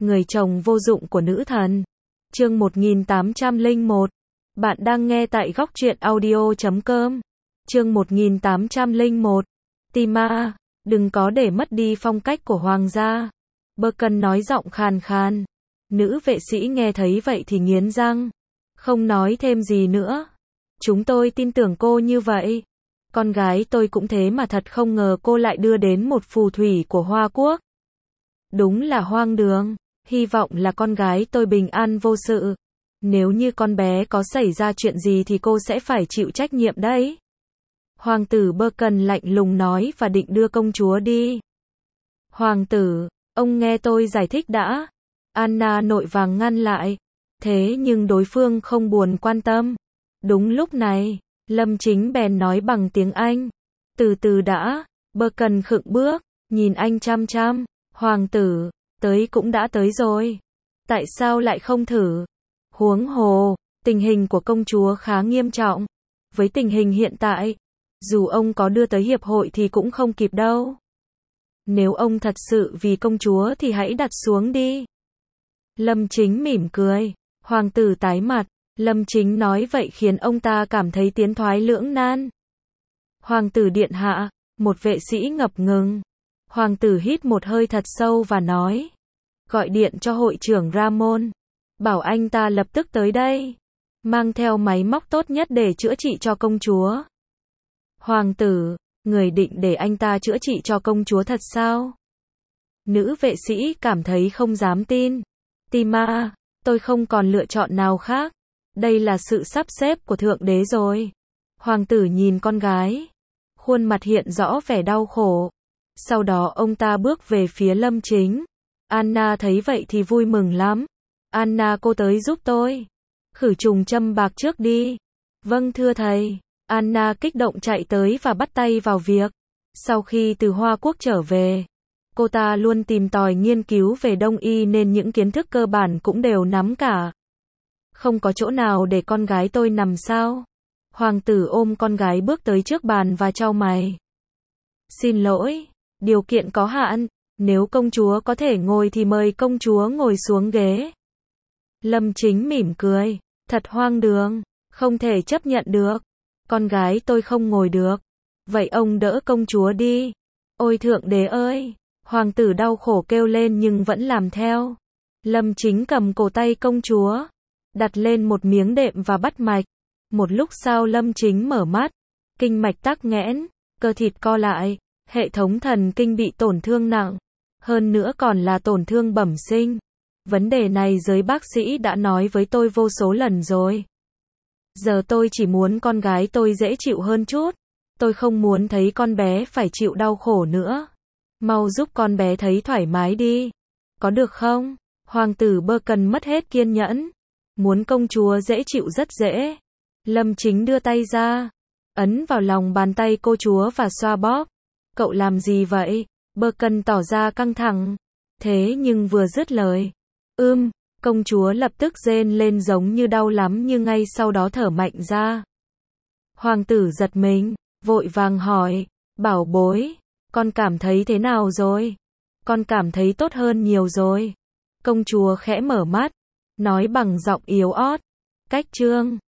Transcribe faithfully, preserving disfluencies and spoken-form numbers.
người chồng vô dụng của nữ thần. Chương một nghìn tám trăm lẻ một. Bạn đang nghe tại góc truyện audio chấm com. Chương một nghìn tám trăm lẻ một. Tima, đừng có để mất đi phong cách của hoàng gia. Birkin nói giọng khàn khàn. Nữ vệ sĩ nghe thấy vậy thì nghiến răng. Không nói thêm gì nữa. Chúng tôi tin tưởng cô như vậy. Con gái tôi cũng thế mà thật không ngờ cô lại đưa đến một phù thủy của Hoa Quốc. Đúng là hoang đường. Hy vọng là con gái tôi bình an vô sự. Nếu như con bé có xảy ra chuyện gì thì cô sẽ phải chịu trách nhiệm đấy. Hoàng tử Birkin lạnh lùng nói và định đưa công chúa đi. Hoàng tử, ông nghe tôi giải thích đã. Anna nội vàng ngăn lại. Thế nhưng đối phương không buồn quan tâm. Đúng lúc này, Lâm Chính bèn nói bằng tiếng Anh. Từ từ đã. Birkin khựng bước, nhìn anh chăm chăm. Hoàng tử, tới cũng đã tới rồi. Tại sao lại không thử? Huống hồ, tình hình của công chúa khá nghiêm trọng. Với tình hình hiện tại, dù ông có đưa tới hiệp hội thì cũng không kịp đâu. Nếu ông thật sự vì công chúa thì hãy đặt xuống đi. Lâm Chính mỉm cười. Hoàng tử tái mặt. Lâm Chính nói vậy khiến ông ta cảm thấy tiến thoái lưỡng nan. Hoàng tử điện hạ, một vệ sĩ ngập ngừng. Hoàng tử hít một hơi thật sâu và nói. Gọi điện cho hội trưởng Ramon. Bảo anh ta lập tức tới đây. Mang theo máy móc tốt nhất để chữa trị cho công chúa. Hoàng tử, người định để anh ta chữa trị cho công chúa thật sao? Nữ vệ sĩ cảm thấy không dám tin. Tima, tôi không còn lựa chọn nào khác. Đây là sự sắp xếp của thượng đế rồi. Hoàng tử nhìn con gái. Khuôn mặt hiện rõ vẻ đau khổ. Sau đó ông ta bước về phía Lâm Chính. Anna thấy vậy thì vui mừng lắm. Anna, cô tới giúp tôi. Khử trùng châm bạc trước đi. Vâng thưa thầy. Anna kích động chạy tới và bắt tay vào việc. Sau khi từ Hoa Quốc trở về, cô ta luôn tìm tòi nghiên cứu về Đông y nên những kiến thức cơ bản cũng đều nắm cả. Không có chỗ nào để con gái tôi nằm sao? Hoàng tử ôm con gái bước tới trước bàn và chau mày. Xin lỗi, điều kiện có hạn. Nếu công chúa có thể ngồi thì mời công chúa ngồi xuống ghế. Lâm Chính mỉm cười. Thật hoang đường, không thể chấp nhận được. Con gái tôi không ngồi được. Vậy ông đỡ công chúa đi. Ôi thượng đế ơi! Hoàng tử đau khổ kêu lên nhưng vẫn làm theo. Lâm Chính cầm cổ tay công chúa, đặt lên một miếng đệm và bắt mạch. Một lúc sau Lâm Chính mở mắt. Kinh mạch tắc nghẽn, cơ thịt co lại, hệ thống thần kinh bị tổn thương nặng. Hơn nữa còn là tổn thương bẩm sinh. Vấn đề này giới bác sĩ đã nói với tôi vô số lần rồi. Giờ tôi chỉ muốn con gái tôi dễ chịu hơn chút. Tôi không muốn thấy con bé phải chịu đau khổ nữa. Mau giúp con bé thấy thoải mái đi. Có được không? Hoàng tử Birkin mất hết kiên nhẫn. Muốn công chúa dễ chịu rất dễ. Lâm Chính đưa tay ra, ấn vào lòng bàn tay cô chúa và xoa bóp. Cậu làm gì vậy? Birkin tỏ ra căng thẳng. Thế nhưng vừa dứt lời, ưm, công chúa lập tức rên lên giống như đau lắm nhưng ngay sau đó thở mạnh ra. Hoàng tử giật mình, vội vàng hỏi, bảo bối, con cảm thấy thế nào rồi? Con cảm thấy tốt hơn nhiều rồi. Công chúa khẽ mở mắt, nói bằng giọng yếu ớt. Cách chương